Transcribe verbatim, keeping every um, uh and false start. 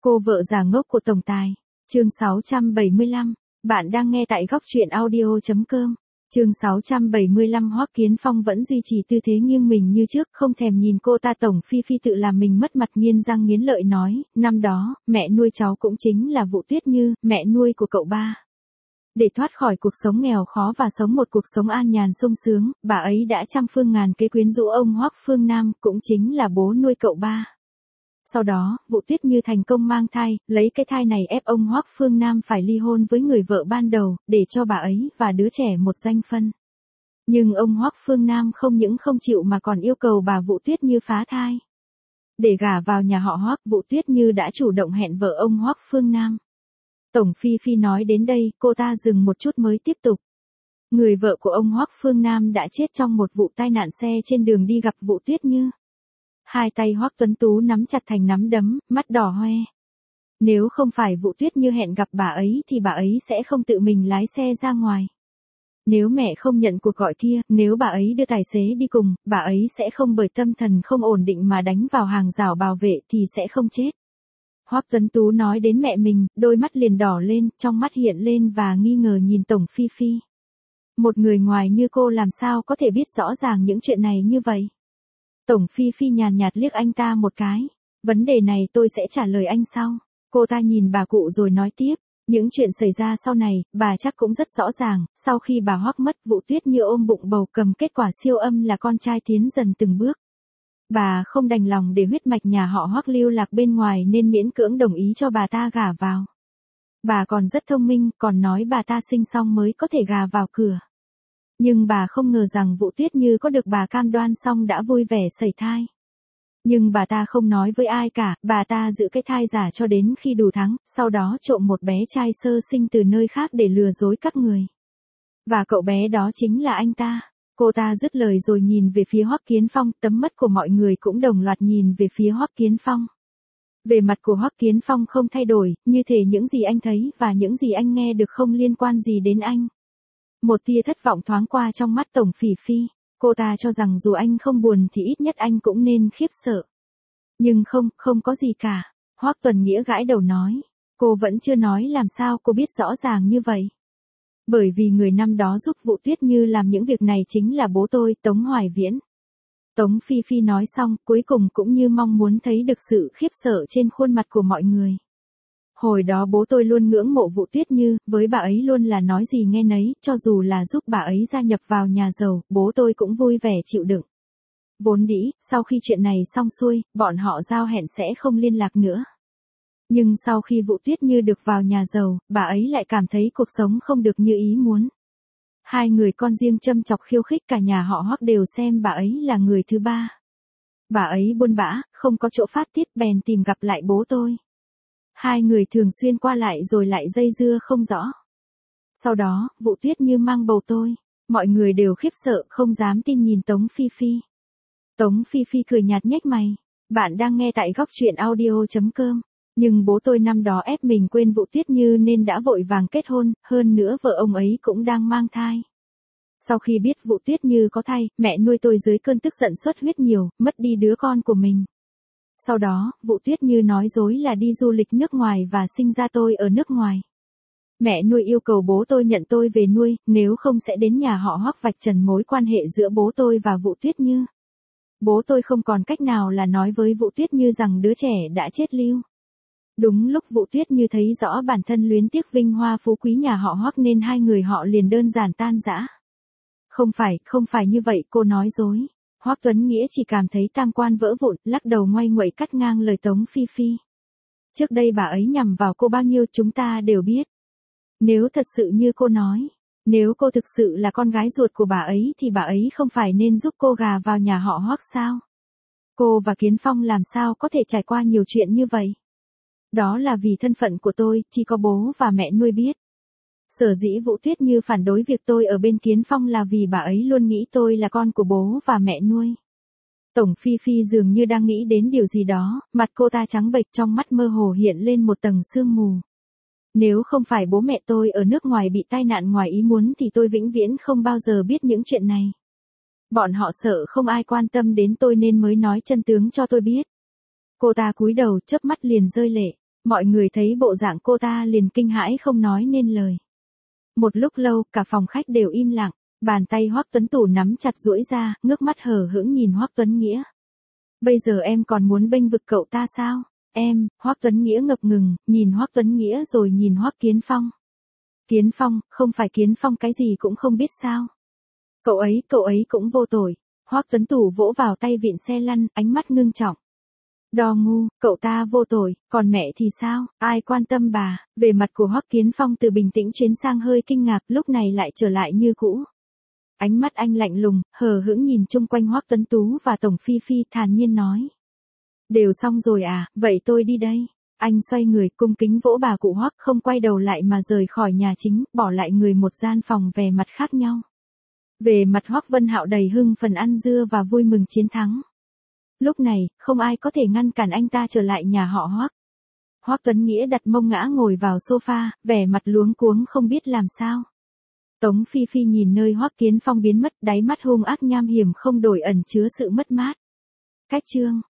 Cô vợ già ngốc của tổng tài. Chương sáu trăm bảy mươi lăm. Bạn đang nghe tại góc truyện audio chấm com. Chương sáu trăm bảy mươi lăm. Hoắc Kiến Phong vẫn duy trì tư thế nghiêng mình như trước, không thèm nhìn cô ta. Tổng Phi Phi tự làm mình mất mặt, nghiến răng nghiến lợi nói, năm đó, mẹ nuôi cháu cũng chính là Vũ Tuyết Như, mẹ nuôi của cậu ba. Để thoát khỏi cuộc sống nghèo khó và sống một cuộc sống an nhàn sung sướng, bà ấy đã trăm phương ngàn kế quyến rũ ông Hoắc Phương Nam, cũng chính là bố nuôi cậu ba. Sau đó, Vũ Tuyết Như thành công mang thai, lấy cái thai này ép ông Hoắc Phương Nam phải ly hôn với người vợ ban đầu, để cho bà ấy và đứa trẻ một danh phân. Nhưng ông Hoắc Phương Nam không những không chịu mà còn yêu cầu bà Vũ Tuyết Như phá thai. Để gả vào nhà họ Hoắc, Vũ Tuyết Như đã chủ động hẹn vợ ông Hoắc Phương Nam. Tổng Phi Phi nói đến đây, cô ta dừng một chút mới tiếp tục. Người vợ của ông Hoắc Phương Nam đã chết trong một vụ tai nạn xe trên đường đi gặp Vũ Tuyết Như. Hai tay Hoắc Tuấn Tú nắm chặt thành nắm đấm, mắt đỏ hoe. Nếu không phải Vũ Tuyết Như hẹn gặp bà ấy thì bà ấy sẽ không tự mình lái xe ra ngoài. Nếu mẹ không nhận cuộc gọi kia, nếu bà ấy đưa tài xế đi cùng, bà ấy sẽ không bởi tâm thần không ổn định mà đánh vào hàng rào bảo vệ thì sẽ không chết. Hoắc Tuấn Tú nói đến mẹ mình, đôi mắt liền đỏ lên, trong mắt hiện lên và nghi ngờ nhìn Tổng Phi Phi. Một người ngoài như cô làm sao có thể biết rõ ràng những chuyện này như vậy? Tổng Phi Phi nhàn nhạt liếc anh ta một cái. Vấn đề này tôi sẽ trả lời anh sau. Cô ta nhìn bà cụ rồi nói tiếp. Những chuyện xảy ra sau này, bà chắc cũng rất rõ ràng. Sau khi bà Hoắc mất, Vũ Tuyết Như ôm bụng bầu cầm kết quả siêu âm là con trai tiến dần từng bước. Bà không đành lòng để huyết mạch nhà họ Hoắc lưu lạc bên ngoài nên miễn cưỡng đồng ý cho bà ta gả vào. Bà còn rất thông minh, còn nói bà ta sinh xong mới có thể gả vào cửa. Nhưng bà không ngờ rằng Vũ Tuyết Như có được bà cam đoan xong đã vui vẻ sẩy thai. Nhưng bà ta không nói với ai cả, bà ta giữ cái thai giả cho đến khi đủ tháng, sau đó trộm một bé trai sơ sinh từ nơi khác để lừa dối các người. Và cậu bé đó chính là anh ta. Cô ta dứt lời rồi nhìn về phía Hoắc Kiến Phong, tấm mắt của mọi người cũng đồng loạt nhìn về phía Hoắc Kiến Phong. Về mặt của Hoắc Kiến Phong không thay đổi, như thể những gì anh thấy và những gì anh nghe được không liên quan gì đến anh. Một tia thất vọng thoáng qua trong mắt Tổng Phỉ Phi, cô ta cho rằng dù anh không buồn thì ít nhất anh cũng nên khiếp sợ. Nhưng không, không có gì cả. Hoắc Tuần Nghĩa gãi đầu nói, cô vẫn chưa nói làm sao cô biết rõ ràng như vậy. Bởi vì người năm đó giúp Vũ Tuyết Như làm những việc này chính là bố tôi, Tống Hoài Viễn. Tống Phi Phi nói xong, cuối cùng cũng như mong muốn thấy được sự khiếp sợ trên khuôn mặt của mọi người. Hồi đó bố tôi luôn ngưỡng mộ Vũ Tuyết Như, với bà ấy luôn là nói gì nghe nấy, cho dù là giúp bà ấy gia nhập vào nhà giàu, bố tôi cũng vui vẻ chịu đựng. Vốn dĩ, sau khi chuyện này xong xuôi, bọn họ giao hẹn sẽ không liên lạc nữa. Nhưng sau khi Vũ Tuyết Như được vào nhà giàu, bà ấy lại cảm thấy cuộc sống không được như ý muốn. Hai người con riêng châm chọc khiêu khích, cả nhà họ Hoắc đều xem bà ấy là người thứ ba. Bà ấy buôn bã, không có chỗ phát tiết bèn tìm gặp lại bố tôi. Hai người thường xuyên qua lại rồi lại dây dưa không rõ. Sau đó, Vũ Tuyết Như mang bầu tôi. Mọi người đều khiếp sợ, không dám tin nhìn Tống Phi Phi. Tống Phi Phi cười nhạt nhếch mày. Bạn đang nghe tại góc truyện audio chấm com. Nhưng bố tôi năm đó ép mình quên Vũ Tuyết Như nên đã vội vàng kết hôn, hơn nữa vợ ông ấy cũng đang mang thai. Sau khi biết Vũ Tuyết Như có thai, mẹ nuôi tôi dưới cơn tức giận xuất huyết nhiều, mất đi đứa con của mình. Sau đó, Vũ Tuyết Như nói dối là đi du lịch nước ngoài và sinh ra tôi ở nước ngoài. Mẹ nuôi yêu cầu bố tôi nhận tôi về nuôi, nếu không sẽ đến nhà họ Hoắc vạch trần mối quan hệ giữa bố tôi và Vũ Tuyết Như. Bố tôi không còn cách nào là nói với Vũ Tuyết Như rằng đứa trẻ đã chết lưu. Đúng lúc Vũ Tuyết Như thấy rõ bản thân luyến tiếc vinh hoa phú quý nhà họ Hoắc nên hai người họ liền đơn giản tan rã. Không phải, không phải như vậy, cô nói dối. Hoắc Tuấn Nghĩa chỉ cảm thấy tam quan vỡ vụn, lắc đầu ngoay nguậy cắt ngang lời Tống Phi Phi. Trước đây bà ấy nhằm vào cô bao nhiêu chúng ta đều biết. Nếu thật sự như cô nói, nếu cô thực sự là con gái ruột của bà ấy thì bà ấy không phải nên giúp cô gà vào nhà họ Hoắc sao? Cô và Kiến Phong làm sao có thể trải qua nhiều chuyện như vậy? Đó là vì thân phận của tôi, chỉ có bố và mẹ nuôi biết. Sở dĩ Vũ Tuyết Như phản đối việc tôi ở bên Kiến Phong là vì bà ấy luôn nghĩ tôi là con của bố và mẹ nuôi. Tổng Phi Phi dường như đang nghĩ đến điều gì đó, mặt cô ta trắng bệch, trong mắt mơ hồ hiện lên một tầng sương mù. Nếu không phải bố mẹ tôi ở nước ngoài bị tai nạn ngoài ý muốn thì tôi vĩnh viễn không bao giờ biết những chuyện này. Bọn họ sợ không ai quan tâm đến tôi nên mới nói chân tướng cho tôi biết. Cô ta cúi đầu, chớp mắt liền rơi lệ. Mọi người thấy bộ dạng cô ta liền kinh hãi không nói nên lời. Một lúc lâu, cả phòng khách đều im lặng, bàn tay Hoắc Tuấn Tủ nắm chặt duỗi ra, ngước mắt hờ hững nhìn Hoắc Tuấn Nghĩa. Bây giờ em còn muốn bênh vực cậu ta sao? Em, Hoắc Tuấn Nghĩa ngập ngừng, nhìn Hoắc Tuấn Nghĩa rồi nhìn Hoắc Kiến Phong. Kiến Phong, không phải Kiến Phong cái gì cũng không biết sao? Cậu ấy, cậu ấy cũng vô tội. Hoắc Tuấn Tủ vỗ vào tay vịn xe lăn, ánh mắt ngưng trọng. Đò ngu, cậu ta vô tội, còn mẹ thì sao, ai quan tâm bà? Về mặt của Hoắc Kiến Phong từ bình tĩnh chuyển sang hơi kinh ngạc, lúc này lại trở lại như cũ. Ánh mắt anh lạnh lùng, hờ hững nhìn chung quanh Hoắc Tuấn Tú và Tổng Phi Phi, thản nhiên nói. Đều xong rồi à, vậy tôi đi đây. Anh xoay người cung kính vỗ bà cụ Hoắc, không quay đầu lại mà rời khỏi nhà chính, bỏ lại người một gian phòng về mặt khác nhau. Về mặt Hoắc Vân Hạo đầy hưng phần ăn dưa và vui mừng chiến thắng. Lúc này, không ai có thể ngăn cản anh ta trở lại nhà họ Hoắc. Hoắc Tuấn Nghĩa đặt mông ngã ngồi vào sofa, vẻ mặt luống cuống không biết làm sao. Tống Phi Phi nhìn nơi Hoắc Kiến Phong biến mất, đáy mắt hung ác nham hiểm không đổi ẩn chứa sự mất mát. Cách chương